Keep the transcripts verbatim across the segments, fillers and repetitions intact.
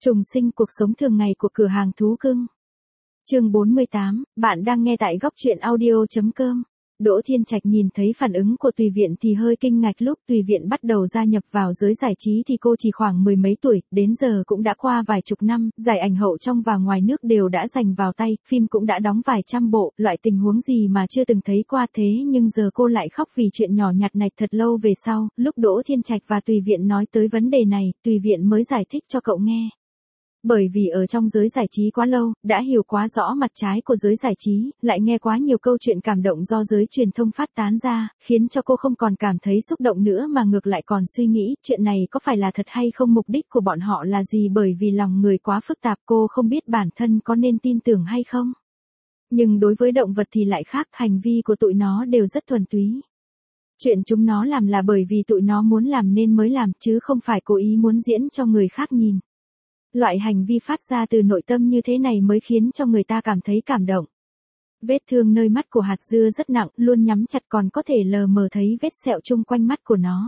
Trùng sinh cuộc sống thường ngày của cửa hàng thú cưng. Chương bốn mươi tám, bạn đang nghe tại góc truyện audio.com. Đỗ Thiên Trạch nhìn thấy phản ứng của Tùy Viện thì hơi kinh ngạc. Lúc Tùy Viện bắt đầu gia nhập vào giới giải trí thì cô chỉ khoảng mười mấy tuổi, đến giờ cũng đã qua vài chục năm, giải ảnh hậu trong và ngoài nước đều đã giành vào tay, phim cũng đã đóng vài trăm bộ, loại tình huống gì mà chưa từng thấy qua thế nhưng giờ cô lại khóc vì chuyện nhỏ nhặt này. Thật lâu về sau, lúc Đỗ Thiên Trạch và Tùy Viện nói tới vấn đề này, Tùy Viện mới giải thích cho cậu nghe. Bởi vì ở trong giới giải trí quá lâu, đã hiểu quá rõ mặt trái của giới giải trí, lại nghe quá nhiều câu chuyện cảm động do giới truyền thông phát tán ra, khiến cho cô không còn cảm thấy xúc động nữa mà ngược lại còn suy nghĩ chuyện này có phải là thật hay không, mục đích của bọn họ là gì, bởi vì lòng người quá phức tạp, cô không biết bản thân có nên tin tưởng hay không. Nhưng đối với động vật thì lại khác, hành vi của tụi nó đều rất thuần túy. Chuyện chúng nó làm là bởi vì tụi nó muốn làm nên mới làm, chứ không phải cố ý muốn diễn cho người khác nhìn. Loại hành vi phát ra từ nội tâm như thế này mới khiến cho người ta cảm thấy cảm động. Vết thương nơi mắt của hạt dưa rất nặng, luôn nhắm chặt còn có thể lờ mờ thấy vết sẹo chung quanh mắt của nó.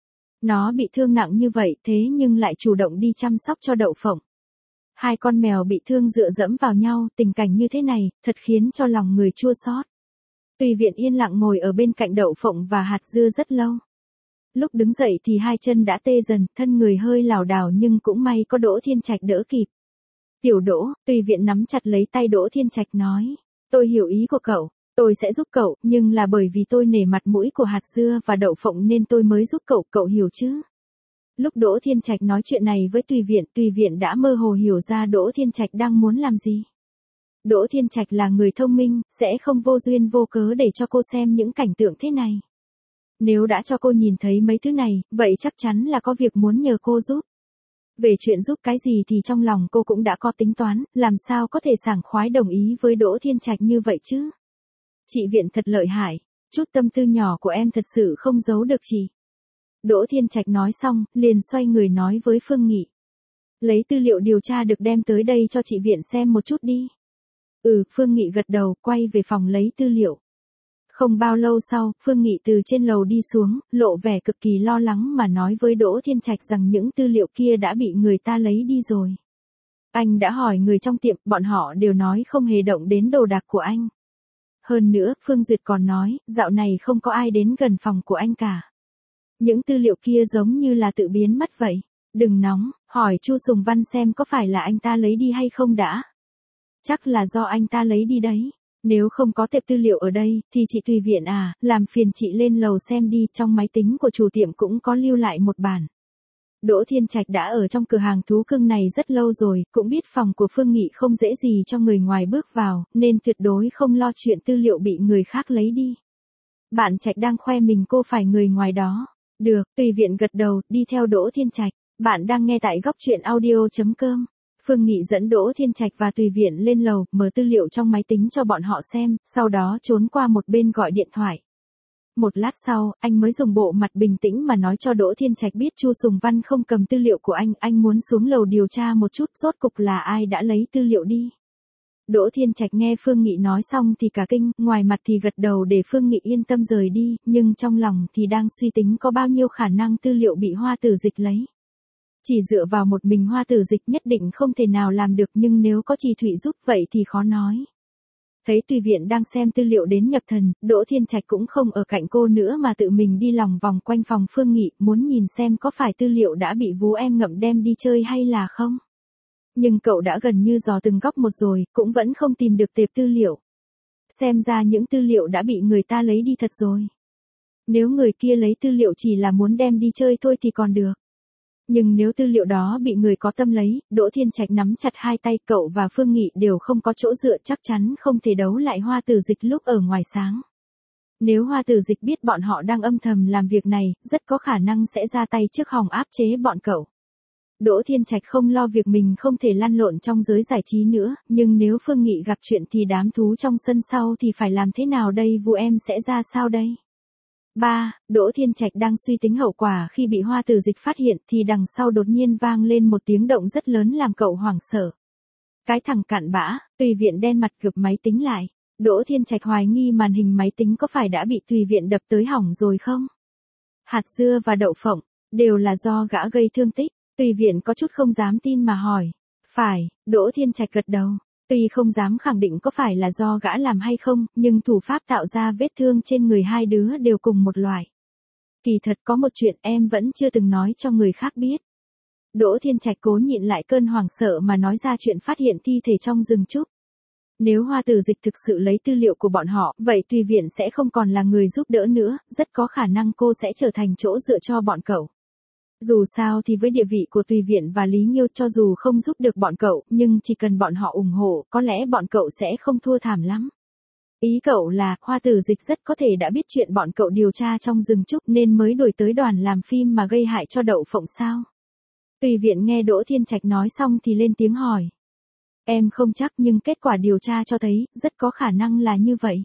Nó bị thương nặng như vậy thế nhưng lại chủ động đi chăm sóc cho Đậu Phộng. Hai con mèo bị thương dựa dẫm vào nhau, tình cảnh như thế này, thật khiến cho lòng người chua xót. Tùy Viện yên lặng ngồi ở bên cạnh Đậu Phộng và hạt dưa rất lâu. Lúc đứng dậy thì hai chân đã tê dần, thân người hơi lảo đảo nhưng cũng may có Đỗ Thiên Trạch đỡ kịp. Tiểu Đỗ, Tùy Viện nắm chặt lấy tay Đỗ Thiên Trạch nói, tôi hiểu ý của cậu, tôi sẽ giúp cậu, nhưng là bởi vì tôi nể mặt mũi của hạt dưa và Đậu Phộng nên tôi mới giúp cậu, cậu hiểu chứ? Lúc Đỗ Thiên Trạch nói chuyện này với Tùy Viện, Tùy Viện đã mơ hồ hiểu ra Đỗ Thiên Trạch đang muốn làm gì. Đỗ Thiên Trạch là người thông minh, sẽ không vô duyên vô cớ để cho cô xem những cảnh tượng thế này. Nếu đã cho cô nhìn thấy mấy thứ này, vậy chắc chắn là có việc muốn nhờ cô giúp. Về chuyện giúp cái gì thì trong lòng cô cũng đã có tính toán, làm sao có thể sảng khoái đồng ý với Đỗ Thiên Trạch như vậy chứ? Chị Viện thật lợi hại, chút tâm tư nhỏ của em thật sự không giấu được chị. Đỗ Thiên Trạch nói xong, liền xoay người nói với Phương Nghị. Lấy tư liệu điều tra được đem tới đây cho chị Viện xem một chút đi. Ừ, Phương Nghị gật đầu, quay về phòng lấy tư liệu. Không bao lâu sau, Phương Nghị từ trên lầu đi xuống, lộ vẻ cực kỳ lo lắng mà nói với Đỗ Thiên Trạch rằng những tư liệu kia đã bị người ta lấy đi rồi. Anh đã hỏi người trong tiệm, bọn họ đều nói không hề động đến đồ đạc của anh. Hơn nữa, Phương Duyệt còn nói, dạo này không có ai đến gần phòng của anh cả. Những tư liệu kia giống như là tự biến mất vậy. Đừng nóng, hỏi Chu Sùng Văn xem có phải là anh ta lấy đi hay không đã. Chắc là do anh ta lấy đi đấy. Nếu không có tệp tư liệu ở đây, thì chị Tùy Viện à, làm phiền chị lên lầu xem đi, trong máy tính của chủ tiệm cũng có lưu lại một bản. Đỗ Thiên Trạch đã ở trong cửa hàng thú cưng này rất lâu rồi, cũng biết phòng của Phương Nghị không dễ gì cho người ngoài bước vào, nên tuyệt đối không lo chuyện tư liệu bị người khác lấy đi. Bạn Trạch đang khoe mình cô phải người ngoài đó. Được, Tùy Viện gật đầu, đi theo Đỗ Thiên Trạch. Bạn đang nghe tại góc truyện audio.com. Phương Nghị dẫn Đỗ Thiên Trạch và Tùy Viện lên lầu, mở tư liệu trong máy tính cho bọn họ xem, sau đó trốn qua một bên gọi điện thoại. Một lát sau, anh mới dùng bộ mặt bình tĩnh mà nói cho Đỗ Thiên Trạch biết Chu Sùng Văn không cầm tư liệu của anh, anh muốn xuống lầu điều tra một chút rốt cục là ai đã lấy tư liệu đi. Đỗ Thiên Trạch nghe Phương Nghị nói xong thì cả kinh, ngoài mặt thì gật đầu để Phương Nghị yên tâm rời đi, nhưng trong lòng thì đang suy tính có bao nhiêu khả năng tư liệu bị Hoa Tử Dịch lấy. Chỉ dựa vào một mình Hoa Tử Dịch nhất định không thể nào làm được, nhưng nếu có Trì Thụy giúp vậy thì khó nói. Thấy Tùy Viện đang xem tư liệu đến nhập thần, Đỗ Thiên Trạch cũng không ở cạnh cô nữa mà tự mình đi lòng vòng quanh phòng Phương Nghị, muốn nhìn xem có phải tư liệu đã bị Vú Em Ngậm đem đi chơi hay là không. Nhưng cậu đã gần như dò từng góc một rồi, cũng vẫn không tìm được tệp tư liệu. Xem ra những tư liệu đã bị người ta lấy đi thật rồi. Nếu người kia lấy tư liệu chỉ là muốn đem đi chơi thôi thì còn được. Nhưng nếu tư liệu đó bị người có tâm lấy, Đỗ Thiên Trạch nắm chặt hai tay, cậu và Phương Nghị đều không có chỗ dựa, chắc chắn không thể đấu lại Hoa Tử Dịch lúc ở ngoài sáng. Nếu Hoa Tử Dịch biết bọn họ đang âm thầm làm việc này, rất có khả năng sẽ ra tay trước hòng áp chế bọn cậu. Đỗ Thiên Trạch không lo việc mình không thể lăn lộn trong giới giải trí nữa, nhưng nếu Phương Nghị gặp chuyện thì đám thú trong sân sau thì phải làm thế nào đây, Vu em sẽ ra sao đây? ba. Đỗ Thiên Trạch đang suy tính hậu quả khi bị Hoa Tử Dịch phát hiện thì đằng sau đột nhiên vang lên một tiếng động rất lớn làm cậu hoảng sợ. Cái thằng cặn bã, Tùy Viện đen mặt gập máy tính lại. Đỗ Thiên Trạch hoài nghi màn hình máy tính có phải đã bị Tùy Viện đập tới hỏng rồi không? Hạt dưa và Đậu Phộng, đều là do gã gây thương tích. Tùy Viện có chút không dám tin mà hỏi. Phải, Đỗ Thiên Trạch gật đầu. Tuy không dám khẳng định có phải là do gã làm hay không, nhưng thủ pháp tạo ra vết thương trên người hai đứa đều cùng một loại. Kỳ thật có một chuyện em vẫn chưa từng nói cho người khác biết. Đỗ Thiên Trạch cố nhịn lại cơn hoảng sợ mà nói ra chuyện phát hiện thi thể trong rừng trúc. Nếu Hoa Tử Dịch thực sự lấy tư liệu của bọn họ, vậy Tùy Viện sẽ không còn là người giúp đỡ nữa, rất có khả năng cô sẽ trở thành chỗ dựa cho bọn cậu. Dù sao thì với địa vị của Tùy Viện và Lý Nghiêu, cho dù không giúp được bọn cậu, nhưng chỉ cần bọn họ ủng hộ, có lẽ bọn cậu sẽ không thua thảm lắm. Ý cậu là, Hoa Tử Dịch rất có thể đã biết chuyện bọn cậu điều tra trong rừng trúc nên mới đuổi tới đoàn làm phim mà gây hại cho Đậu Phộng sao? Tùy Viện nghe Đỗ Thiên Trạch nói xong thì lên tiếng hỏi. Em không chắc nhưng kết quả điều tra cho thấy, rất có khả năng là như vậy.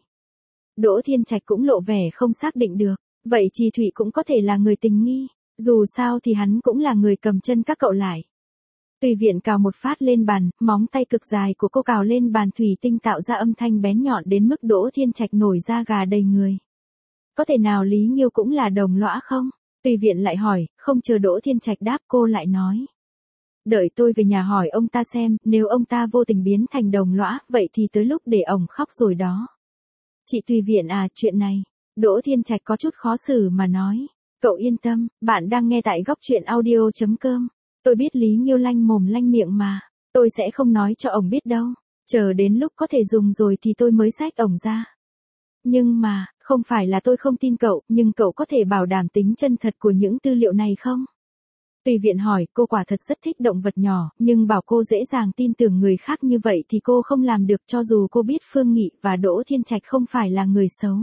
Đỗ Thiên Trạch cũng lộ vẻ không xác định được, vậy Trì Thụy cũng có thể là người tình nghi, dù sao thì hắn cũng là người cầm chân các cậu lại. Tùy Viện cào một phát lên bàn, móng tay cực dài của cô cào lên bàn thủy tinh tạo ra âm thanh bén nhọn đến mức Đỗ Thiên Trạch nổi da gà đầy người. Có thể nào Lý Nghiêu cũng là đồng lõa không? Tùy Viện lại hỏi, không chờ Đỗ Thiên Trạch đáp cô lại nói. Đợi tôi về nhà hỏi ông ta xem, nếu ông ta vô tình biến thành đồng lõa, vậy thì tới lúc để ổng khóc rồi đó. Chị Tùy Viện à, chuyện này. Đỗ Thiên Trạch có chút khó xử mà nói. Cậu yên tâm, bạn đang nghe tại góc truyện audio chấm com. Tôi biết Lý Nghiêu lanh mồm lanh miệng mà. Tôi sẽ không nói cho ổng biết đâu. Chờ đến lúc có thể dùng rồi thì tôi mới xách ổng ra. Nhưng mà, không phải là tôi không tin cậu, nhưng cậu có thể bảo đảm tính chân thật của những tư liệu này không? Tùy Viện hỏi, cô quả thật rất thích động vật nhỏ, nhưng bảo cô dễ dàng tin tưởng người khác như vậy thì cô không làm được, cho dù cô biết Phương Nghị và Đỗ Thiên Trạch không phải là người xấu.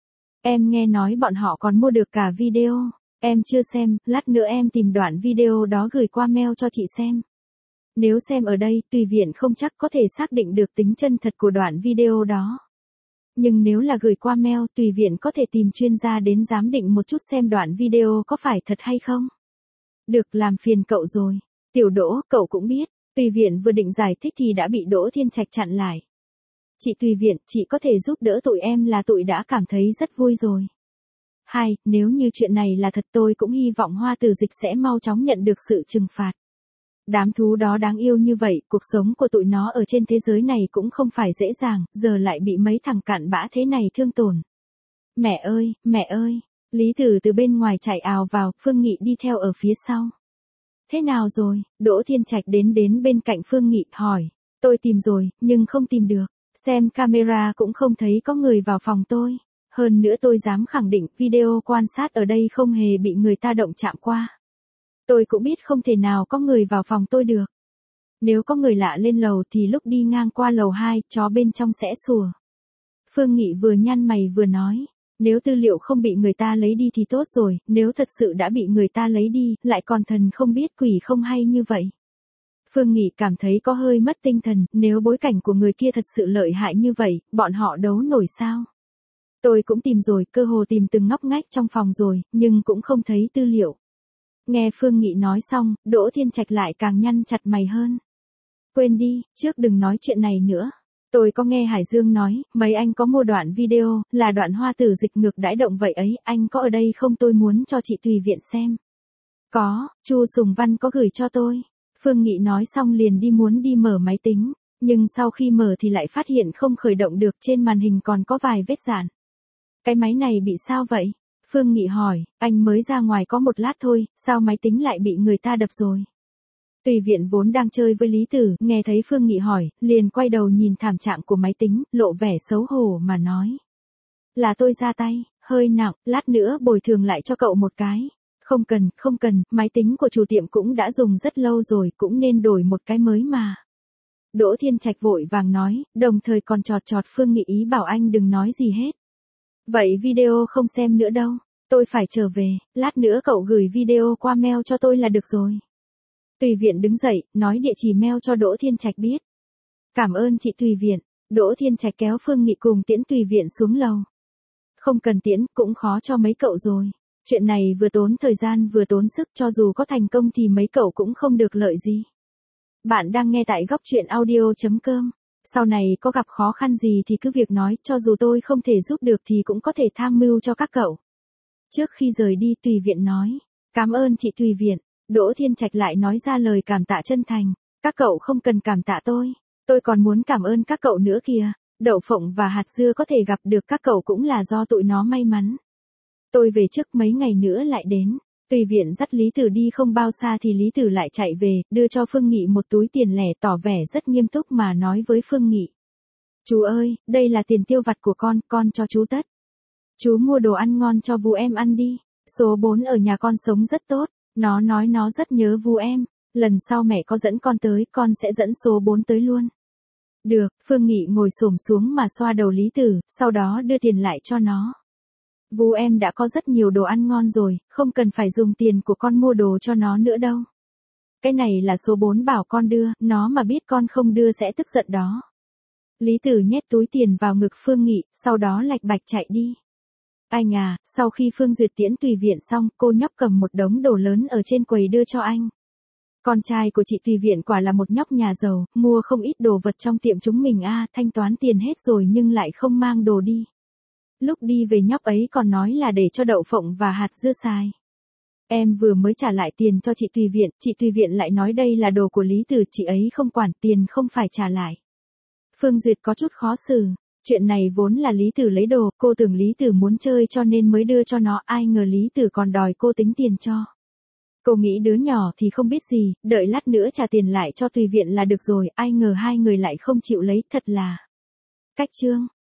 Em nghe nói bọn họ còn mua được cả video. Em chưa xem, lát nữa em tìm đoạn video đó gửi qua mail cho chị xem. Nếu xem ở đây, Tùy Viện không chắc có thể xác định được tính chân thật của đoạn video đó. Nhưng nếu là gửi qua mail, Tùy Viện có thể tìm chuyên gia đến giám định một chút xem đoạn video có phải thật hay không. Được, làm phiền cậu rồi. Tiểu Đỗ, cậu cũng biết. Tùy Viện vừa định giải thích thì đã bị Đỗ Thiên Trạch chặn lại. Chị Tùy Viện, chị có thể giúp đỡ tụi em là tụi đã cảm thấy rất vui rồi. Hai, nếu như chuyện này là thật tôi cũng hy vọng Hoa Tử Dịch sẽ mau chóng nhận được sự trừng phạt. Đám thú đó đáng yêu như vậy, cuộc sống của tụi nó ở trên thế giới này cũng không phải dễ dàng, giờ lại bị mấy thằng cặn bã thế này thương tổn. Mẹ ơi, mẹ ơi, Lý Tử từ bên ngoài chạy ào vào, Phương Nghị đi theo ở phía sau. Thế nào rồi? Đỗ Thiên Trạch đến đến bên cạnh Phương Nghị, hỏi. Tôi tìm rồi, nhưng không tìm được. Xem camera cũng không thấy có người vào phòng tôi. Hơn nữa tôi dám khẳng định video quan sát ở đây không hề bị người ta động chạm qua. Tôi cũng biết không thể nào có người vào phòng tôi được. Nếu có người lạ lên lầu thì lúc đi ngang qua lầu hai, chó bên trong sẽ sủa. Phương Nghị vừa nhăn mày vừa nói. Nếu tư liệu không bị người ta lấy đi thì tốt rồi, nếu thật sự đã bị người ta lấy đi, lại còn thần không biết quỷ không hay như vậy. Phương Nghị cảm thấy có hơi mất tinh thần, nếu bối cảnh của người kia thật sự lợi hại như vậy, bọn họ đấu nổi sao? Tôi cũng tìm rồi, cơ hồ tìm từng ngóc ngách trong phòng rồi, nhưng cũng không thấy tư liệu. Nghe Phương Nghị nói xong, Đỗ Thiên Trạch lại càng nhăn chặt mày hơn. Quên đi, trước đừng nói chuyện này nữa. Tôi có nghe Hải Dương nói, mấy anh có mua đoạn video, là đoạn Hoa Tử Dịch ngược đãi động vậy ấy, anh có ở đây không, tôi muốn cho chị Tùy Viện xem. Có, Chu Sùng Văn có gửi cho tôi. Phương Nghị nói xong liền đi muốn đi mở máy tính, nhưng sau khi mở thì lại phát hiện không khởi động được, trên màn hình còn có vài vết rạn. Cái máy này bị sao vậy? Phương Nghị hỏi, anh mới ra ngoài có một lát thôi, sao máy tính lại bị người ta đập rồi? Tùy Viện vốn đang chơi với Lý Tử, nghe thấy Phương Nghị hỏi, liền quay đầu nhìn thảm trạng của máy tính, lộ vẻ xấu hổ mà nói. Là tôi ra tay, hơi nặng, lát nữa bồi thường lại cho cậu một cái. Không cần, không cần, máy tính của chủ tiệm cũng đã dùng rất lâu rồi, cũng nên đổi một cái mới mà. Đỗ Thiên Trạch vội vàng nói, đồng thời còn chọt chọt Phương Nghị ý bảo anh đừng nói gì hết. Vậy video không xem nữa đâu, tôi phải trở về, lát nữa cậu gửi video qua mail cho tôi là được rồi. Tùy Viện đứng dậy, nói địa chỉ mail cho Đỗ Thiên Trạch biết. Cảm ơn chị Tùy Viện. Đỗ Thiên Trạch kéo Phương Nghị cùng tiễn Tùy Viện xuống lầu. Không cần tiễn, cũng khó cho mấy cậu rồi. Chuyện này vừa tốn thời gian vừa tốn sức, cho dù có thành công thì mấy cậu cũng không được lợi gì. Bạn đang nghe tại góc truyện audio chấm com. Sau này có gặp khó khăn gì thì cứ việc nói, cho dù tôi không thể giúp được thì cũng có thể tham mưu cho các cậu. Trước khi rời đi Tùy Viện nói, cảm ơn chị Tùy Viện. Đỗ Thiên Trạch lại nói ra lời cảm tạ chân thành. Các cậu không cần cảm tạ tôi. Tôi còn muốn cảm ơn các cậu nữa kìa. Đậu phộng và hạt dưa có thể gặp được các cậu cũng là do tụi nó may mắn. Tôi về trước mấy ngày nữa lại đến. Tùy Viện dắt Lý Tử đi không bao xa thì Lý Tử lại chạy về, đưa cho Phương Nghị một túi tiền lẻ, tỏ vẻ rất nghiêm túc mà nói với Phương Nghị. Chú ơi, đây là tiền tiêu vặt của con, con cho chú tất. Chú mua đồ ăn ngon cho Vu em ăn đi. Số bốn ở nhà con sống rất tốt, nó nói nó rất nhớ Vu em. Lần sau mẹ có dẫn con tới, con sẽ dẫn số bốn tới luôn. Được, Phương Nghị ngồi xổm xuống mà xoa đầu Lý Tử, sau đó đưa tiền lại cho nó. Vu em đã có rất nhiều đồ ăn ngon rồi, không cần phải dùng tiền của con mua đồ cho nó nữa đâu. Cái này là số bốn bảo con đưa, nó mà biết con không đưa sẽ tức giận đó. Lý Tử nhét túi tiền vào ngực Phương Nghị, sau đó lạch bạch chạy đi. Anh à, sau khi Phương Duyệt tiễn Tùy Viện xong, cô nhóc cầm một đống đồ lớn ở trên quầy đưa cho anh. Con trai của chị Tùy Viện quả là một nhóc nhà giàu, mua không ít đồ vật trong tiệm chúng mình a, thanh toán tiền hết rồi nhưng lại không mang đồ đi. Lúc đi về nhóc ấy còn nói là để cho đậu phộng và hạt dưa xài. Em vừa mới trả lại tiền cho chị Tùy Viện, chị Tùy Viện lại nói đây là đồ của Lý Tử, chị ấy không quản, tiền không phải trả lại. Phương Duyệt có chút khó xử, chuyện này vốn là Lý Tử lấy đồ, cô tưởng Lý Tử muốn chơi cho nên mới đưa cho nó, ai ngờ Lý Tử còn đòi cô tính tiền cho. Cô nghĩ đứa nhỏ thì không biết gì, đợi lát nữa trả tiền lại cho Tùy Viện là được rồi, ai ngờ hai người lại không chịu lấy, thật là cách chương.